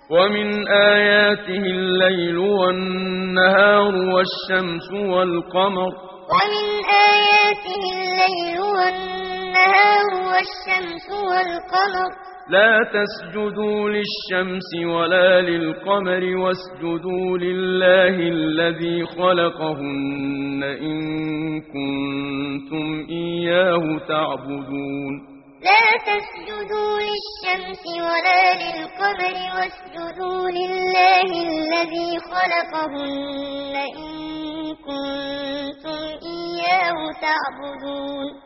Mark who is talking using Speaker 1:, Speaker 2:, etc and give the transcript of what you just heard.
Speaker 1: ومن آياته الليل والنهار والشمس والقمر
Speaker 2: ومن آياته الليل والنهار والشمس والقمر
Speaker 1: لا تسجدوا للشمس ولا للقمر واسجدوا لله الذي خلقهن إن كنتم إياه تعبدون
Speaker 2: لا تسجدوا للشمس ولا للقمر واسجدوا لله الذي خلقهن إن كنتم إياه تعبدون